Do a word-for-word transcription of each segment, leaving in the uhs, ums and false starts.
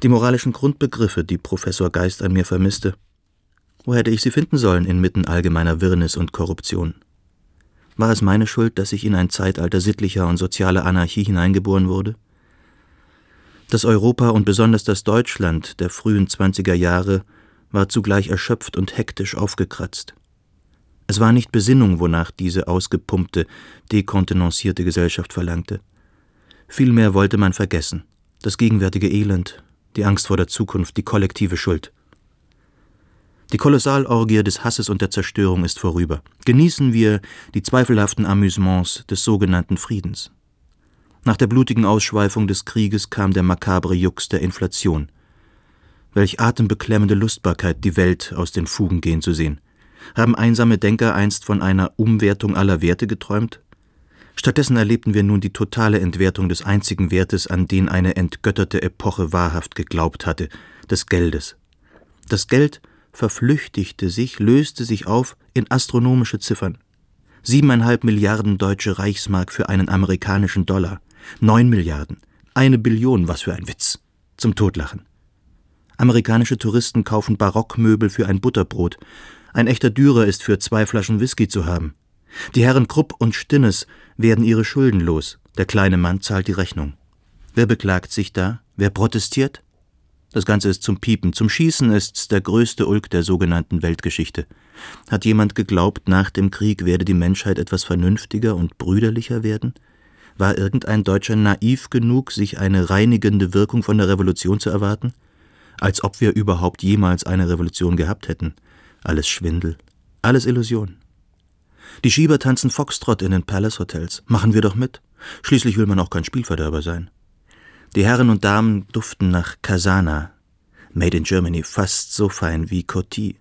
Die moralischen Grundbegriffe, die Professor Geist an mir vermisste. Wo hätte ich sie finden sollen inmitten allgemeiner Wirrnis und Korruption? War es meine Schuld, dass ich in ein Zeitalter sittlicher und sozialer Anarchie hineingeboren wurde? Das Europa und besonders das Deutschland der frühen zwanziger Jahre war zugleich erschöpft und hektisch aufgekratzt. Es war nicht Besinnung, wonach diese ausgepumpte, dekontenancierte Gesellschaft verlangte. Vielmehr wollte man vergessen, das gegenwärtige Elend, die Angst vor der Zukunft, die kollektive Schuld. Die Kolossalorgie des Hasses und der Zerstörung ist vorüber. Genießen wir die zweifelhaften Amüsements des sogenannten Friedens. Nach der blutigen Ausschweifung des Krieges kam der makabre Jux der Inflation. Welch atembeklemmende Lustbarkeit, die Welt aus den Fugen gehen zu sehen. Haben einsame Denker einst von einer Umwertung aller Werte geträumt? Stattdessen erlebten wir nun die totale Entwertung des einzigen Wertes, an den eine entgötterte Epoche wahrhaft geglaubt hatte, des Geldes. Das Geld verflüchtigte sich, löste sich auf in astronomische Ziffern. Siebeneinhalb Milliarden deutsche Reichsmark für einen amerikanischen Dollar. Neun Milliarden. Eine Billion, was für ein Witz. Zum Totlachen. Amerikanische Touristen kaufen Barockmöbel für ein Butterbrot. Ein echter Dürer ist für zwei Flaschen Whisky zu haben. Die Herren Krupp und Stinnes werden ihre Schulden los. Der kleine Mann zahlt die Rechnung. Wer beklagt sich da? Wer protestiert? Das Ganze ist zum Piepen. Zum Schießen ist's der größte Ulk der sogenannten Weltgeschichte. Hat jemand geglaubt, nach dem Krieg werde die Menschheit etwas vernünftiger und brüderlicher werden? War irgendein Deutscher naiv genug, sich eine reinigende Wirkung von der Revolution zu erwarten? Als ob wir überhaupt jemals eine Revolution gehabt hätten. Alles Schwindel, alles Illusion. Die Schieber tanzen Foxtrott in den Palace Hotels. Machen wir doch mit. Schließlich will man auch kein Spielverderber sein. Die Herren und Damen duften nach Casana. Made in Germany, fast so fein wie Coty.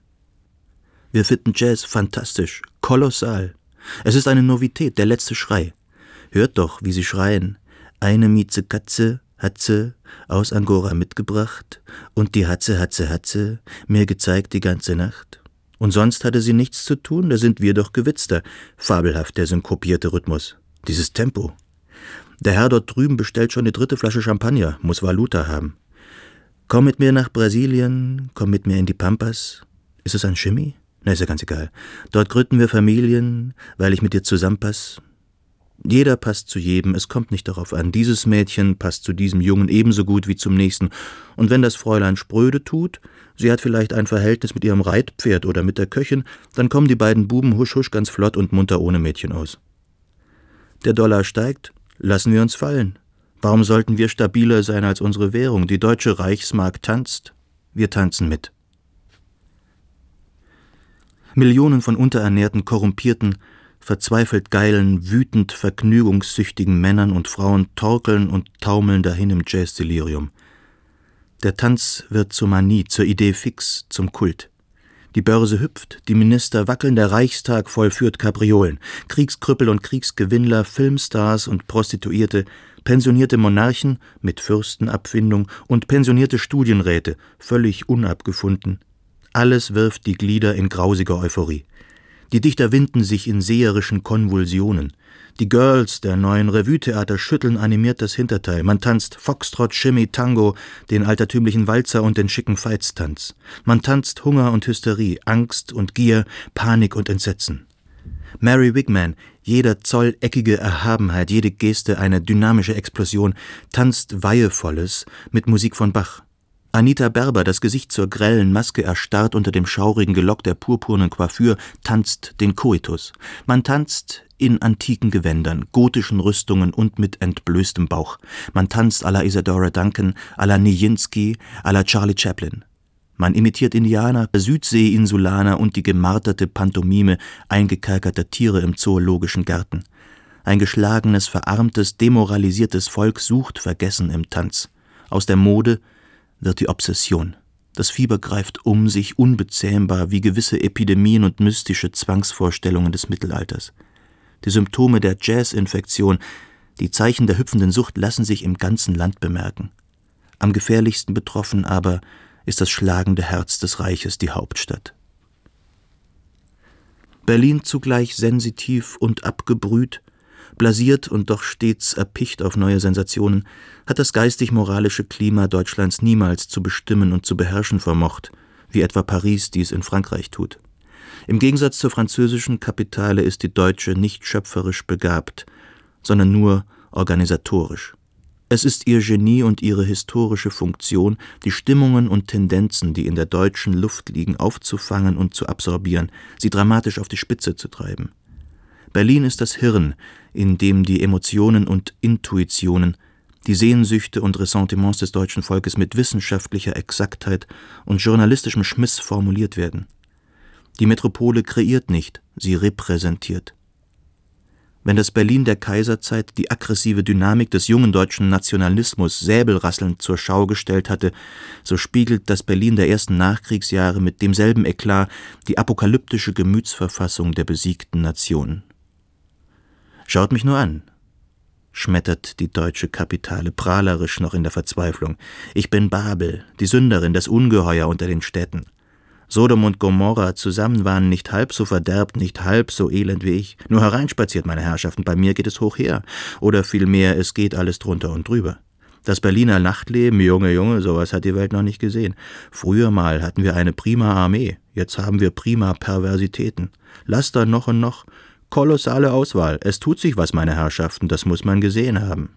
Wir finden Jazz fantastisch, kolossal. Es ist eine Novität, der letzte Schrei. Hört doch, wie sie schreien. Eine Mieze Katze hat sie aus Angora mitgebracht und die Hatze, Hatze, Hatze mir gezeigt die ganze Nacht. Und sonst hatte sie nichts zu tun, da sind wir doch gewitzter. Fabelhaft der synkopierte Rhythmus. Dieses Tempo. Der Herr dort drüben bestellt schon die dritte Flasche Champagner, muss Valuta haben. Komm mit mir nach Brasilien, komm mit mir in die Pampas. Ist es ein Chemie? Na, ist ja ganz egal. Dort gründen wir Familien, weil ich mit dir zusammenpass. Jeder passt zu jedem, es kommt nicht darauf an. Dieses Mädchen passt zu diesem Jungen ebenso gut wie zum nächsten. Und wenn das Fräulein spröde tut, sie hat vielleicht ein Verhältnis mit ihrem Reitpferd oder mit der Köchin, dann kommen die beiden Buben husch husch ganz flott und munter ohne Mädchen aus. Der Dollar steigt, lassen wir uns fallen. Warum sollten wir stabiler sein als unsere Währung? Die deutsche Reichsmark tanzt, wir tanzen mit. Millionen von unterernährten, korrumpierten, verzweifelt geilen, wütend vergnügungssüchtigen Männern und Frauen torkeln und taumeln dahin im Jazzdelirium. Der Tanz wird zur Manie, zur Idee fix, zum Kult. Die Börse hüpft, die Minister wackeln, der Reichstag vollführt Kapriolen. Kriegskrüppel und Kriegsgewinnler, Filmstars und Prostituierte, pensionierte Monarchen mit Fürstenabfindung und pensionierte Studienräte, völlig unabgefunden. Alles wirft die Glieder in grausiger Euphorie. Die Dichter winden sich in seherischen Konvulsionen. Die Girls der neuen Revue-Theater schütteln animiert das Hinterteil. Man tanzt Foxtrott, Shimmy, Tango, den altertümlichen Walzer und den schicken Veitstanz. Man tanzt Hunger und Hysterie, Angst und Gier, Panik und Entsetzen. Mary Wigman, jeder Zoll eckige Erhabenheit, jede Geste eine dynamische Explosion, tanzt Weihevolles mit Musik von Bach. Anita Berber, das Gesicht zur grellen Maske erstarrt unter dem schaurigen Gelock der purpurnen Coiffure, tanzt den Koitus. Man tanzt in antiken Gewändern, gotischen Rüstungen und mit entblößtem Bauch. Man tanzt à la Isadora Duncan, à la Nijinsky, à la Charlie Chaplin. Man imitiert Indianer, Südsee-Insulaner und die gemarterte Pantomime eingekerkerter Tiere im zoologischen Garten. Ein geschlagenes, verarmtes, demoralisiertes Volk sucht Vergessen im Tanz. Aus der Mode wird die Obsession. Das Fieber greift um sich, unbezähmbar wie gewisse Epidemien und mystische Zwangsvorstellungen des Mittelalters. Die Symptome der Jazz-Infektion, die Zeichen der hüpfenden Sucht lassen sich im ganzen Land bemerken. Am gefährlichsten betroffen aber ist das schlagende Herz des Reiches, die Hauptstadt. Berlin zugleich sensitiv und abgebrüht, Blasiert und doch stets erpicht auf neue Sensationen, hat das geistig-moralische Klima Deutschlands niemals zu bestimmen und zu beherrschen vermocht, wie etwa Paris dies in Frankreich tut. Im Gegensatz zur französischen Kapitale ist die deutsche nicht schöpferisch begabt, sondern nur organisatorisch. Es ist ihr Genie und ihre historische Funktion, die Stimmungen und Tendenzen, die in der deutschen Luft liegen, aufzufangen und zu absorbieren, sie dramatisch auf die Spitze zu treiben. Berlin ist das Hirn, in dem die Emotionen und Intuitionen, die Sehnsüchte und Ressentiments des deutschen Volkes mit wissenschaftlicher Exaktheit und journalistischem Schmiss formuliert werden. Die Metropole kreiert nicht, sie repräsentiert. Wenn das Berlin der Kaiserzeit die aggressive Dynamik des jungen deutschen Nationalismus säbelrasselnd zur Schau gestellt hatte, so spiegelt das Berlin der ersten Nachkriegsjahre mit demselben Eklat die apokalyptische Gemütsverfassung der besiegten Nation. »Schaut mich nur an«, schmettert die deutsche Kapitale prahlerisch noch in der Verzweiflung. »Ich bin Babel, die Sünderin, das Ungeheuer unter den Städten. Sodom und Gomorra zusammen waren nicht halb so verderbt, nicht halb so elend wie ich. Nur hereinspaziert, meine Herrschaften, bei mir geht es hoch her. Oder vielmehr, es geht alles drunter und drüber. Das Berliner Nachtleben, Junge, Junge, sowas hat die Welt noch nicht gesehen. Früher mal hatten wir eine prima Armee, jetzt haben wir prima Perversitäten. Laster noch und noch, kolossale Auswahl. Es tut sich was, meine Herrschaften, das muss man gesehen haben.«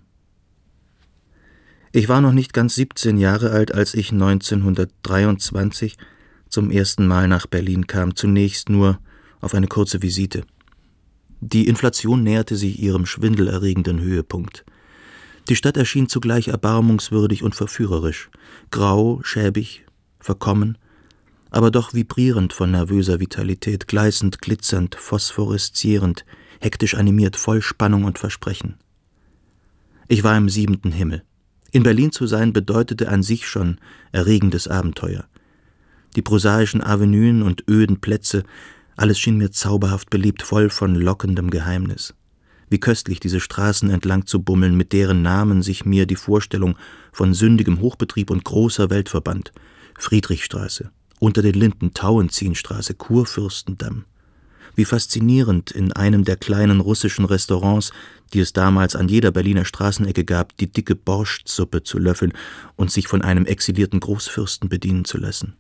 Ich war noch nicht ganz siebzehn Jahre alt, als ich neunzehnhundertdreiundzwanzig zum ersten Mal nach Berlin kam, zunächst nur auf eine kurze Visite. Die Inflation näherte sich ihrem schwindelerregenden Höhepunkt. Die Stadt erschien zugleich erbarmungswürdig und verführerisch, grau, schäbig, verkommen, aber doch vibrierend von nervöser Vitalität, gleißend, glitzernd, phosphoreszierend, hektisch animiert, voll Spannung und Versprechen. Ich war im siebenten Himmel. In Berlin zu sein bedeutete an sich schon erregendes Abenteuer. Die prosaischen Avenuen und öden Plätze, alles schien mir zauberhaft beliebt, voll von lockendem Geheimnis. Wie köstlich, diese Straßen entlang zu bummeln, mit deren Namen sich mir die Vorstellung von sündigem Hochbetrieb und großer Welt verband. Friedrichstraße, unter den Linden Tauentzienstraße, Kurfürstendamm. Wie faszinierend, in einem der kleinen russischen Restaurants, die es damals an jeder Berliner Straßenecke gab, die dicke Borschtsuppe zu löffeln und sich von einem exilierten Großfürsten bedienen zu lassen.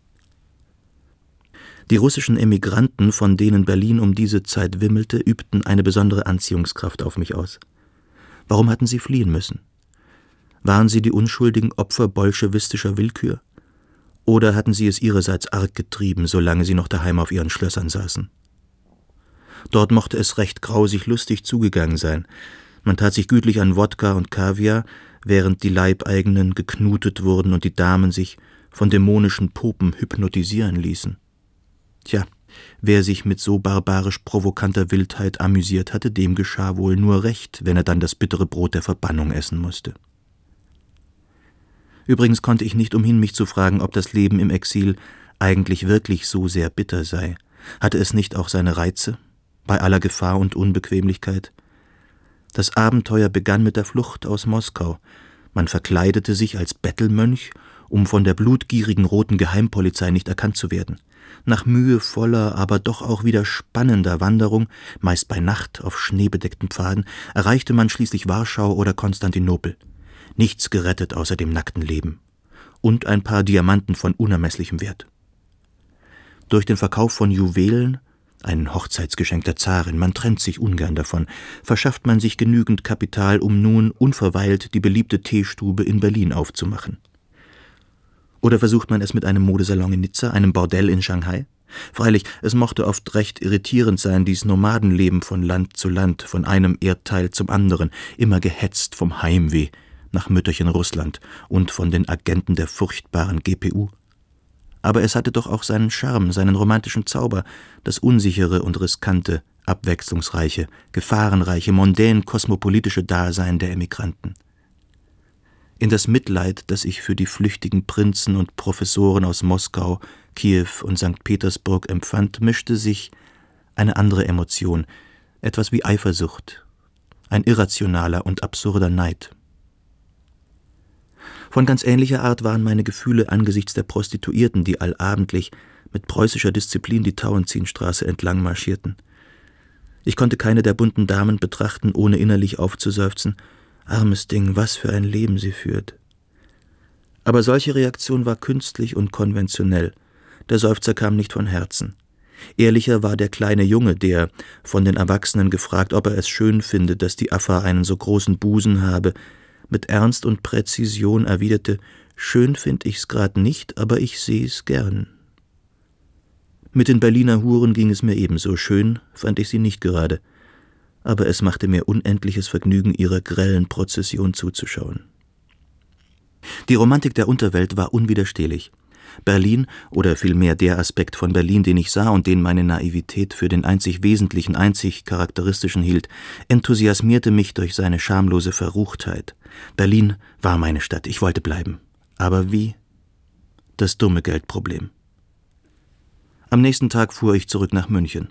Die russischen Emigranten, von denen Berlin um diese Zeit wimmelte, übten eine besondere Anziehungskraft auf mich aus. Warum hatten sie fliehen müssen? Waren sie die unschuldigen Opfer bolschewistischer Willkür? Oder hatten sie es ihrerseits arg getrieben, solange sie noch daheim auf ihren Schlössern saßen? Dort mochte es recht grausig lustig zugegangen sein. Man tat sich gütlich an Wodka und Kaviar, während die Leibeigenen geknutet wurden und die Damen sich von dämonischen Popen hypnotisieren ließen. Tja, wer sich mit so barbarisch provokanter Wildheit amüsiert hatte, dem geschah wohl nur recht, wenn er dann das bittere Brot der Verbannung essen musste. Übrigens konnte ich nicht umhin, mich zu fragen, ob das Leben im Exil eigentlich wirklich so sehr bitter sei. Hatte es nicht auch seine Reize, bei aller Gefahr und Unbequemlichkeit? Das Abenteuer begann mit der Flucht aus Moskau. Man verkleidete sich als Bettelmönch, um von der blutgierigen roten Geheimpolizei nicht erkannt zu werden. Nach mühevoller, aber doch auch wieder spannender Wanderung, meist bei Nacht auf schneebedeckten Pfaden, erreichte man schließlich Warschau oder Konstantinopel. Nichts gerettet außer dem nackten Leben. Und ein paar Diamanten von unermesslichem Wert. Durch den Verkauf von Juwelen, ein Hochzeitsgeschenk der Zarin, man trennt sich ungern davon, verschafft man sich genügend Kapital, um nun unverweilt die beliebte Teestube in Berlin aufzumachen. Oder versucht man es mit einem Modesalon in Nizza, einem Bordell in Shanghai? Freilich, es mochte oft recht irritierend sein, dies Nomadenleben von Land zu Land, von einem Erdteil zum anderen, immer gehetzt vom Heimweh nach Mütterchen Russland und von den Agenten der furchtbaren G P U. Aber es hatte doch auch seinen Charme, seinen romantischen Zauber, das unsichere und riskante, abwechslungsreiche, gefahrenreiche, mondän-kosmopolitische Dasein der Emigranten. In das Mitleid, das ich für die flüchtigen Prinzen und Professoren aus Moskau, Kiew und Sankt Petersburg empfand, mischte sich eine andere Emotion, etwas wie Eifersucht, ein irrationaler und absurder Neid. Von ganz ähnlicher Art waren meine Gefühle angesichts der Prostituierten, die allabendlich mit preußischer Disziplin die Tauentzienstraße entlang marschierten. Ich konnte keine der bunten Damen betrachten, ohne innerlich aufzuseufzen: Armes Ding, was für ein Leben sie führt. Aber solche Reaktion war künstlich und konventionell. Der Seufzer kam nicht von Herzen. Ehrlicher war der kleine Junge, der, von den Erwachsenen gefragt, ob er es schön finde, dass die Affa einen so großen Busen habe, mit Ernst und Präzision erwiderte: »Schön find ich's grad nicht, aber ich seh's gern.« Mit den Berliner Huren ging es mir ebenso. Schön fand ich sie nicht gerade, aber es machte mir unendliches Vergnügen, ihrer grellen Prozession zuzuschauen. Die Romantik der Unterwelt war unwiderstehlich. Berlin, oder vielmehr der Aspekt von Berlin, den ich sah und den meine Naivität für den einzig Wesentlichen, einzig Charakteristischen hielt, enthusiasmierte mich durch seine schamlose Verruchtheit. Berlin war meine Stadt, ich wollte bleiben. Aber wie? Das dumme Geldproblem. Am nächsten Tag fuhr ich zurück nach München.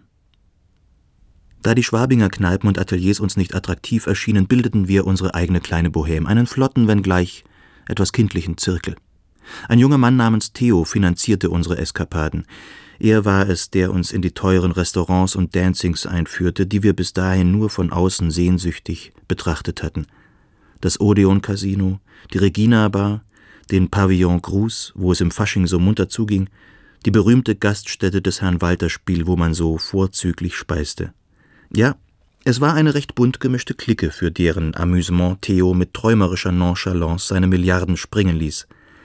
Da die Schwabinger Kneipen und Ateliers uns nicht attraktiv erschienen, bildeten wir unsere eigene kleine Bohème, einen flotten, wenngleich etwas kindlichen Zirkel. Ein junger Mann namens Theo finanzierte unsere Eskapaden. Er war es, der uns in die teuren Restaurants und Dancings einführte, die wir bis dahin nur von außen sehnsüchtig betrachtet hatten. Das Odeon-Casino, die Regina-Bar, den Pavillon Gruß, wo es im Fasching so munter zuging, die berühmte Gaststätte des Herrn Walter-Spiel, wo man so vorzüglich speiste. Ja, es war eine recht bunt gemischte Clique, für deren Amüsement Theo mit träumerischer Nonchalance seine Milliarden springen ließ.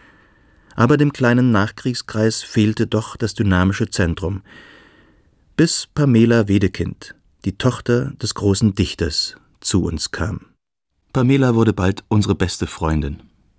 Aber dem kleinen Nachkriegskreis fehlte doch das dynamische Zentrum. Bis Pamela Wedekind, die Tochter des großen Dichters, zu uns kam. Pamela wurde bald unsere beste Freundin.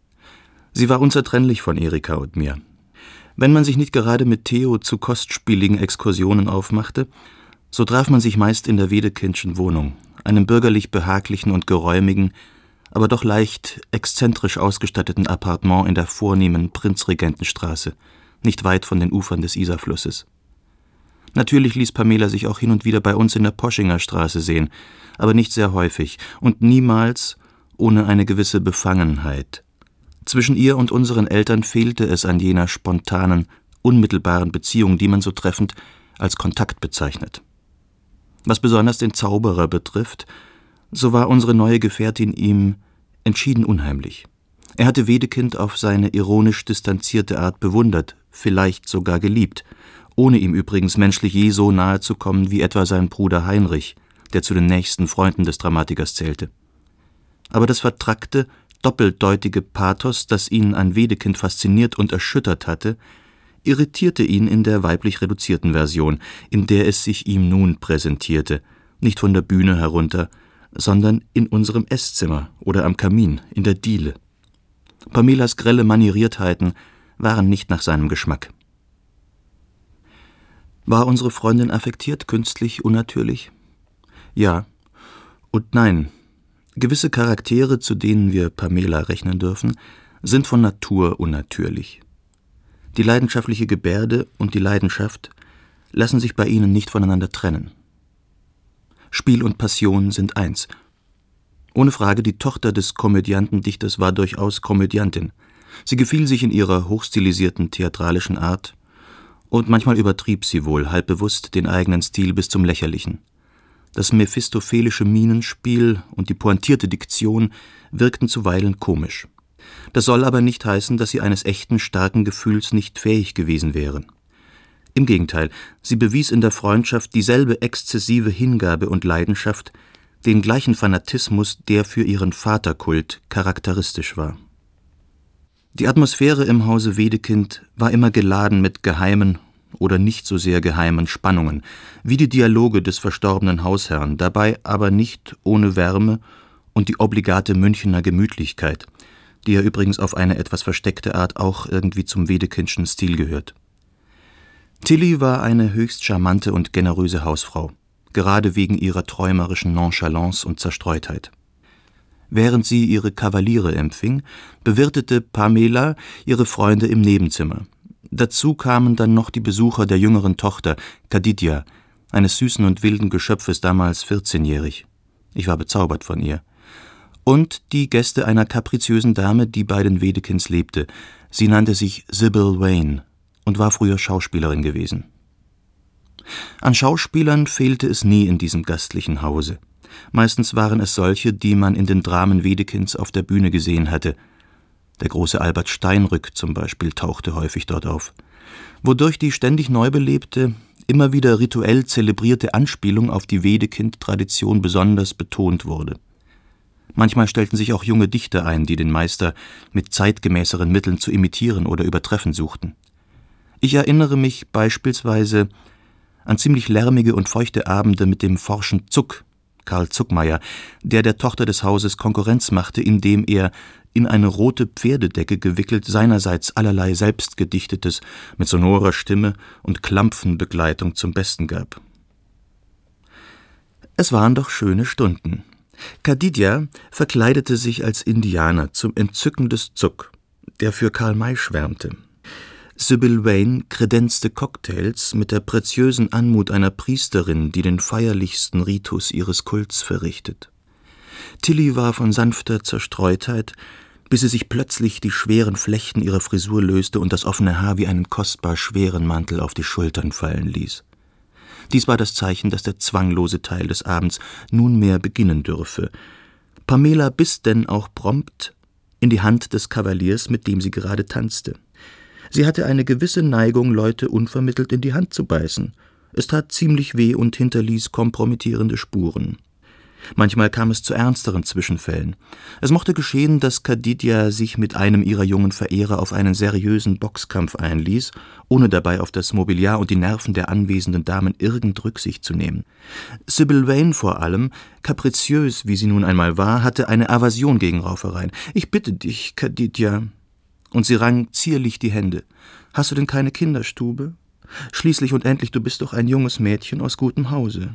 Sie war unzertrennlich von Erika und mir. Wenn man sich nicht gerade mit Theo zu kostspieligen Exkursionen aufmachte, so traf man sich meist in der Wedekindschen Wohnung, einem bürgerlich behaglichen und geräumigen, aber doch leicht exzentrisch ausgestatteten Appartement in der vornehmen Prinzregentenstraße, nicht weit von den Ufern des Isarflusses. Natürlich ließ Pamela sich auch hin und wieder bei uns in der Poschinger Straße sehen, aber nicht sehr häufig und niemals ohne eine gewisse Befangenheit. Zwischen ihr und unseren Eltern fehlte es an jener spontanen, unmittelbaren Beziehung, die man so treffend als Kontakt bezeichnet. Was besonders den Zauberer betrifft, so war unsere neue Gefährtin ihm entschieden unheimlich. Er hatte Wedekind auf seine ironisch distanzierte Art bewundert, vielleicht sogar geliebt, ohne ihm übrigens menschlich je so nahe zu kommen wie etwa sein Bruder Heinrich, der zu den nächsten Freunden des Dramatikers zählte. Aber das vertrackte, doppeldeutige Pathos, das ihn an Wedekind fasziniert und erschüttert hatte, irritierte ihn in der weiblich reduzierten Version, in der es sich ihm nun präsentierte, nicht von der Bühne herunter, sondern in unserem Esszimmer oder am Kamin, in der Diele. Pamelas grelle Manieriertheiten waren nicht nach seinem Geschmack. War unsere Freundin affektiert, künstlich, unnatürlich? Ja und nein. Gewisse Charaktere, zu denen wir Pamela rechnen dürfen, sind von Natur unnatürlich. Die leidenschaftliche Gebärde und die Leidenschaft lassen sich bei ihnen nicht voneinander trennen. Spiel und Passion sind eins. Ohne Frage, die Tochter des Komödiantendichters war durchaus Komödiantin. Sie gefiel sich in ihrer hochstilisierten theatralischen Art und manchmal übertrieb sie wohl, halb bewusst, den eigenen Stil bis zum Lächerlichen. Das mephistophelische Mienenspiel und die pointierte Diktion wirkten zuweilen komisch. Das soll aber nicht heißen, dass sie eines echten, starken Gefühls nicht fähig gewesen wäre. Im Gegenteil, sie bewies in der Freundschaft dieselbe exzessive Hingabe und Leidenschaft, den gleichen Fanatismus, der für ihren Vaterkult charakteristisch war. Die Atmosphäre im Hause Wedekind war immer geladen mit geheimen oder nicht so sehr geheimen Spannungen, wie die Dialoge des verstorbenen Hausherrn, dabei aber nicht ohne Wärme und die obligate Münchener Gemütlichkeit, die ja übrigens auf eine etwas versteckte Art auch irgendwie zum Wedekindschen Stil gehört. Tilly war eine höchst charmante und generöse Hausfrau, gerade wegen ihrer träumerischen Nonchalance und Zerstreutheit. Während sie ihre Kavaliere empfing, bewirtete Pamela ihre Freunde im Nebenzimmer. Dazu kamen dann noch die Besucher der jüngeren Tochter, Kadidja, eines süßen und wilden Geschöpfes, damals vierzehnjährig. Ich war bezaubert von ihr. Und die Gäste einer kapriziösen Dame, die bei den Wedekinds lebte. Sie nannte sich Sybil Wayne und war früher Schauspielerin gewesen. An Schauspielern fehlte es nie in diesem gastlichen Hause. Meistens waren es solche, die man in den Dramen Wedekinds auf der Bühne gesehen hatte. Der große Albert Steinrück zum Beispiel tauchte häufig dort auf. Wodurch die ständig neu belebte, immer wieder rituell zelebrierte Anspielung auf die Wedekind-Tradition besonders betont wurde. Manchmal stellten sich auch junge Dichter ein, die den Meister mit zeitgemäßeren Mitteln zu imitieren oder übertreffen suchten. Ich erinnere mich beispielsweise an ziemlich lärmige und feuchte Abende mit dem forschen Zuck, Karl Zuckmayer, der der Tochter des Hauses Konkurrenz machte, indem er, in eine rote Pferdedecke gewickelt, seinerseits allerlei Selbstgedichtetes mit sonorer Stimme und Klampfenbegleitung zum Besten gab. Es waren doch schöne Stunden. Kadidja verkleidete sich als Indianer zum Entzücken des Zuck, der für Karl May schwärmte. Sybil Vane kredenzte Cocktails mit der preziösen Anmut einer Priesterin, die den feierlichsten Ritus ihres Kults verrichtet. Tilly war von sanfter Zerstreutheit, bis sie sich plötzlich die schweren Flechten ihrer Frisur löste und das offene Haar wie einen kostbar schweren Mantel auf die Schultern fallen ließ. Dies war das Zeichen, dass der zwanglose Teil des Abends nunmehr beginnen dürfe. Pamela biss denn auch prompt in die Hand des Kavaliers, mit dem sie gerade tanzte. Sie hatte eine gewisse Neigung, Leute unvermittelt in die Hand zu beißen. Es tat ziemlich weh und hinterließ kompromittierende Spuren. Manchmal kam es zu ernsteren Zwischenfällen. Es mochte geschehen, dass Kadidja sich mit einem ihrer jungen Verehrer auf einen seriösen Boxkampf einließ, ohne dabei auf das Mobiliar und die Nerven der anwesenden Damen irgend Rücksicht zu nehmen. Sybil Vane vor allem, kapriziös wie sie nun einmal war, hatte eine Aversion gegen Raufereien. »Ich bitte dich, Kadidja«, und sie rang zierlich die Hände. »Hast du denn keine Kinderstube? Schließlich und endlich, du bist doch ein junges Mädchen aus gutem Hause.«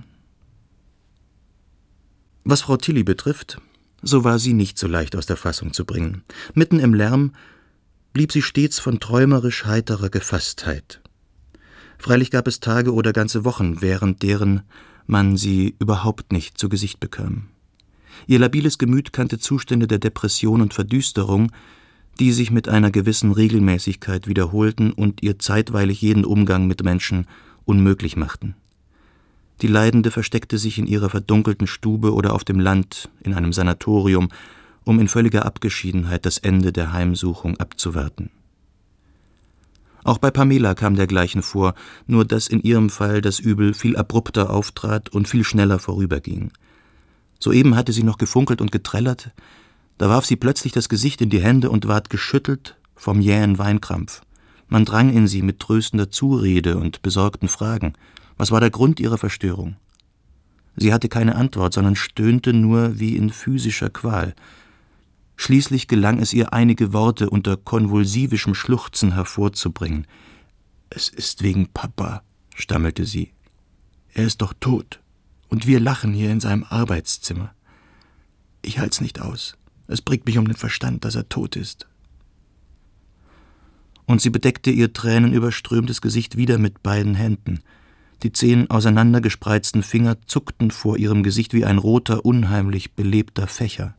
Was Frau Tilly betrifft, so war sie nicht so leicht aus der Fassung zu bringen. Mitten im Lärm blieb sie stets von träumerisch heiterer Gefasstheit. Freilich gab es Tage oder ganze Wochen, während deren man sie überhaupt nicht zu Gesicht bekam. Ihr labiles Gemüt kannte Zustände der Depression und Verdüsterung, die sich mit einer gewissen Regelmäßigkeit wiederholten und ihr zeitweilig jeden Umgang mit Menschen unmöglich machten. Die Leidende versteckte sich in ihrer verdunkelten Stube oder auf dem Land in einem Sanatorium, um in völliger Abgeschiedenheit das Ende der Heimsuchung abzuwarten. Auch bei Pamela kam dergleichen vor, nur dass in ihrem Fall das Übel viel abrupter auftrat und viel schneller vorüberging. Soeben hatte sie noch gefunkelt und getrellert, da warf sie plötzlich das Gesicht in die Hände und ward geschüttelt vom jähen Weinkrampf. Man drang in sie mit tröstender Zurede und besorgten Fragen. Was war der Grund ihrer Verstörung? Sie hatte keine Antwort, sondern stöhnte nur wie in physischer Qual. Schließlich gelang es ihr, einige Worte unter konvulsivischem Schluchzen hervorzubringen. »Es ist wegen Papa«, stammelte sie. »Er ist doch tot, und wir lachen hier in seinem Arbeitszimmer. Ich halt's nicht aus. Es bringt mich um den Verstand, dass er tot ist.« Und sie bedeckte ihr tränenüberströmtes Gesicht wieder mit beiden Händen. Die zehn auseinandergespreizten Finger zuckten vor ihrem Gesicht wie ein roter, unheimlich belebter Fächer.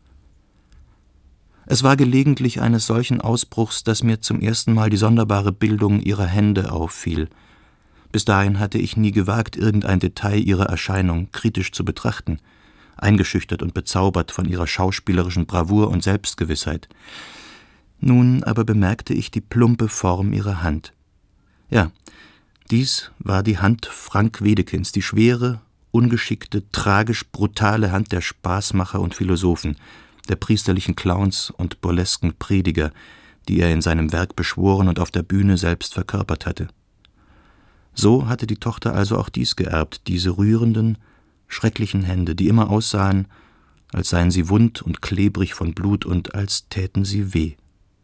Es war gelegentlich eines solchen Ausbruchs, dass mir zum ersten Mal die sonderbare Bildung ihrer Hände auffiel. Bis dahin hatte ich nie gewagt, irgendein Detail ihrer Erscheinung kritisch zu betrachten, eingeschüchtert und bezaubert von ihrer schauspielerischen Bravour und Selbstgewissheit. Nun aber bemerkte ich die plumpe Form ihrer Hand. Ja, dies war die Hand Frank Wedekinds, die schwere, ungeschickte, tragisch brutale Hand der Spaßmacher und Philosophen, der priesterlichen Clowns und burlesken Prediger, die er in seinem Werk beschworen und auf der Bühne selbst verkörpert hatte. So hatte die Tochter also auch dies geerbt, diese rührenden, schrecklichen Hände, die immer aussahen, als seien sie wund und klebrig von Blut und als täten sie weh.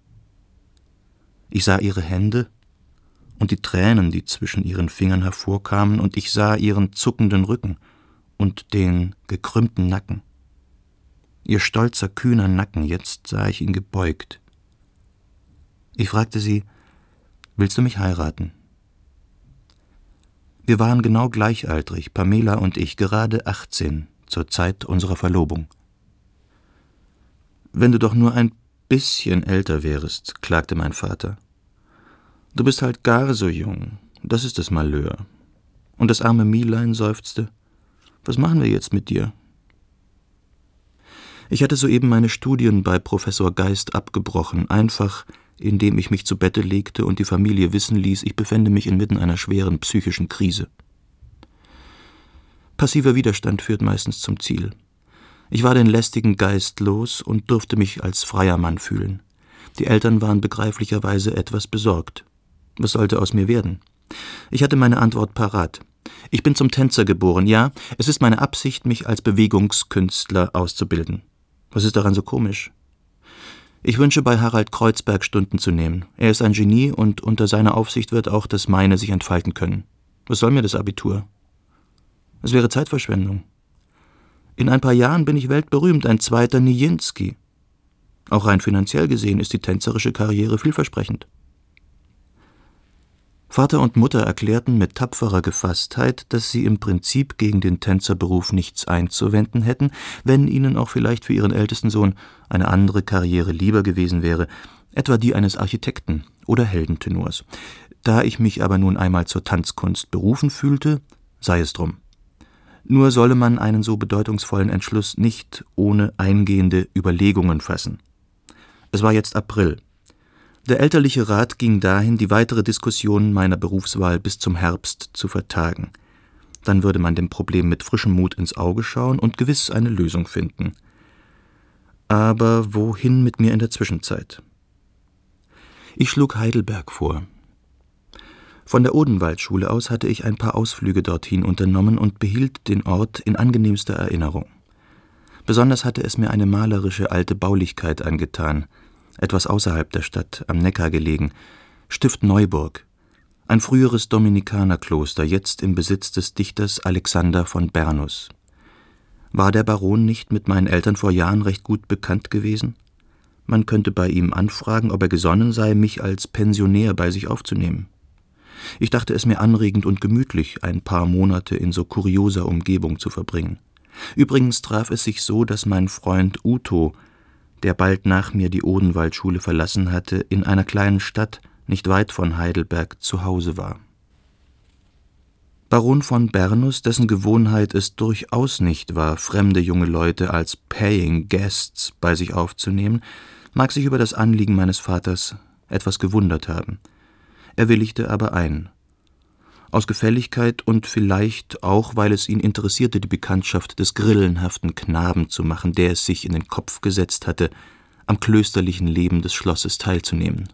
Ich sah ihre Hände und die Tränen, die zwischen ihren Fingern hervorkamen, und ich sah ihren zuckenden Rücken und den gekrümmten Nacken. Ihr stolzer, kühner Nacken, jetzt sah ich ihn gebeugt. Ich fragte sie, »Willst du mich heiraten?« Wir waren genau gleichaltrig, Pamela und ich, gerade achtzehn, zur Zeit unserer Verlobung. »Wenn du doch nur ein bisschen älter wärest«, klagte mein Vater. »Du bist halt gar so jung, das ist das Malheur. Und das arme Mielein seufzte: »Was machen wir jetzt mit dir?« Ich hatte soeben meine Studien bei Professor Geist abgebrochen, einfach indem ich mich zu Bette legte und die Familie wissen ließ, ich befände mich inmitten einer schweren psychischen Krise. Passiver Widerstand führt meistens zum Ziel. Ich war den lästigen Geist los und durfte mich als freier Mann fühlen. Die Eltern waren begreiflicherweise etwas besorgt. Was sollte aus mir werden? Ich hatte meine Antwort parat. Ich bin zum Tänzer geboren, ja, es ist meine Absicht, mich als Bewegungskünstler auszubilden. Was ist daran so komisch? Ich wünsche, bei Harald Kreuzberg Stunden zu nehmen. Er ist ein Genie und unter seiner Aufsicht wird auch das meine sich entfalten können. Was soll mir das Abitur? Es wäre Zeitverschwendung. In ein paar Jahren bin ich weltberühmt, ein zweiter Nijinsky. Auch rein finanziell gesehen ist die tänzerische Karriere vielversprechend. Vater und Mutter erklärten mit tapferer Gefasstheit, dass sie im Prinzip gegen den Tänzerberuf nichts einzuwenden hätten, wenn ihnen auch vielleicht für ihren ältesten Sohn eine andere Karriere lieber gewesen wäre, etwa die eines Architekten oder Heldentenors. Da ich mich aber nun einmal zur Tanzkunst berufen fühlte, sei es drum. Nur solle man einen so bedeutungsvollen Entschluss nicht ohne eingehende Überlegungen fassen. Es war jetzt April. Der elterliche Rat ging dahin, die weitere Diskussion meiner Berufswahl bis zum Herbst zu vertagen. Dann würde man dem Problem mit frischem Mut ins Auge schauen und gewiss eine Lösung finden. Aber wohin mit mir in der Zwischenzeit? Ich schlug Heidelberg vor. Von der Odenwaldschule aus hatte ich ein paar Ausflüge dorthin unternommen und behielt den Ort in angenehmster Erinnerung. Besonders hatte es mir eine malerische alte Baulichkeit angetan, etwas außerhalb der Stadt, am Neckar gelegen, Stift Neuburg, ein früheres Dominikanerkloster, jetzt im Besitz des Dichters Alexander von Bernus. War der Baron nicht mit meinen Eltern vor Jahren recht gut bekannt gewesen? Man könnte bei ihm anfragen, ob er gesonnen sei, mich als Pensionär bei sich aufzunehmen. Ich dachte es mir anregend und gemütlich, ein paar Monate in so kurioser Umgebung zu verbringen. Übrigens traf es sich so, dass mein Freund Uto, der bald nach mir die Odenwaldschule verlassen hatte, in einer kleinen Stadt, nicht weit von Heidelberg, zu Hause war. Baron von Bernus, dessen Gewohnheit es durchaus nicht war, fremde junge Leute als Paying Guests bei sich aufzunehmen, mag sich über das Anliegen meines Vaters etwas gewundert haben. Er willigte aber ein. Aus Gefälligkeit und vielleicht auch, weil es ihn interessierte, die Bekanntschaft des grillenhaften Knaben zu machen, der es sich in den Kopf gesetzt hatte, am klösterlichen Leben des Schlosses teilzunehmen.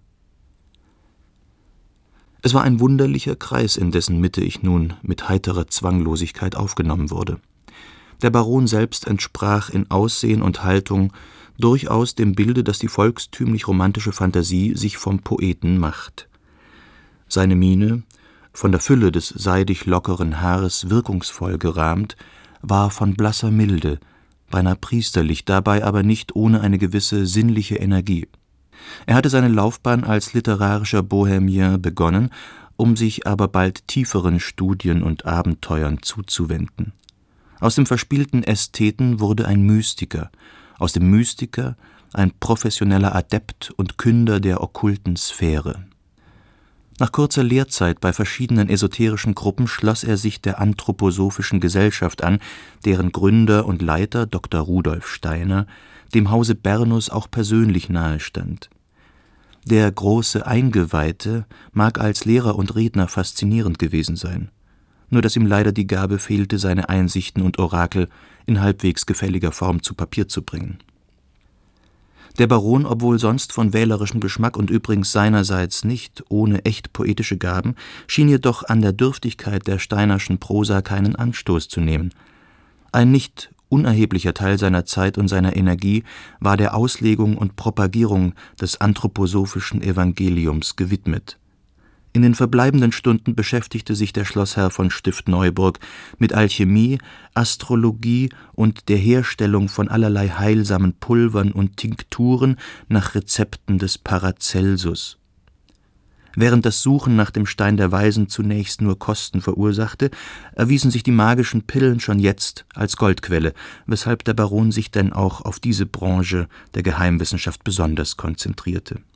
Es war ein wunderlicher Kreis, in dessen Mitte ich nun mit heiterer Zwanglosigkeit aufgenommen wurde. Der Baron selbst entsprach in Aussehen und Haltung durchaus dem Bilde, das die volkstümlich-romantische Fantasie sich vom Poeten macht. Seine Miene, von der Fülle des seidig lockeren Haares wirkungsvoll gerahmt, war von blasser Milde, beinahe priesterlich, dabei aber nicht ohne eine gewisse sinnliche Energie. Er hatte seine Laufbahn als literarischer Bohemien begonnen, um sich aber bald tieferen Studien und Abenteuern zuzuwenden. Aus dem verspielten Ästheten wurde ein Mystiker, aus dem Mystiker ein professioneller Adept und Künder der okkulten Sphäre. Nach kurzer Lehrzeit bei verschiedenen esoterischen Gruppen schloss er sich der Anthroposophischen Gesellschaft an, deren Gründer und Leiter, Doktor Rudolf Steiner, dem Hause Bernus auch persönlich nahestand. Der große Eingeweihte mag als Lehrer und Redner faszinierend gewesen sein, nur dass ihm leider die Gabe fehlte, seine Einsichten und Orakel in halbwegs gefälliger Form zu Papier zu bringen. Der Baron, obwohl sonst von wählerischem Geschmack und übrigens seinerseits nicht ohne echt poetische Gaben, schien jedoch an der Dürftigkeit der Steinerschen Prosa keinen Anstoß zu nehmen. Ein nicht unerheblicher Teil seiner Zeit und seiner Energie war der Auslegung und Propagierung des anthroposophischen Evangeliums gewidmet. In den verbleibenden Stunden beschäftigte sich der Schlossherr von Stift Neuburg mit Alchemie, Astrologie und der Herstellung von allerlei heilsamen Pulvern und Tinkturen nach Rezepten des Paracelsus. Während das Suchen nach dem Stein der Weisen zunächst nur Kosten verursachte, erwiesen sich die magischen Pillen schon jetzt als Goldquelle, weshalb der Baron sich denn auch auf diese Branche der Geheimwissenschaft besonders konzentrierte.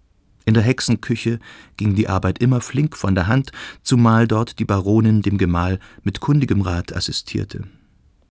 In der Hexenküche ging die Arbeit immer flink von der Hand, zumal dort die Baronin dem Gemahl mit kundigem Rat assistierte.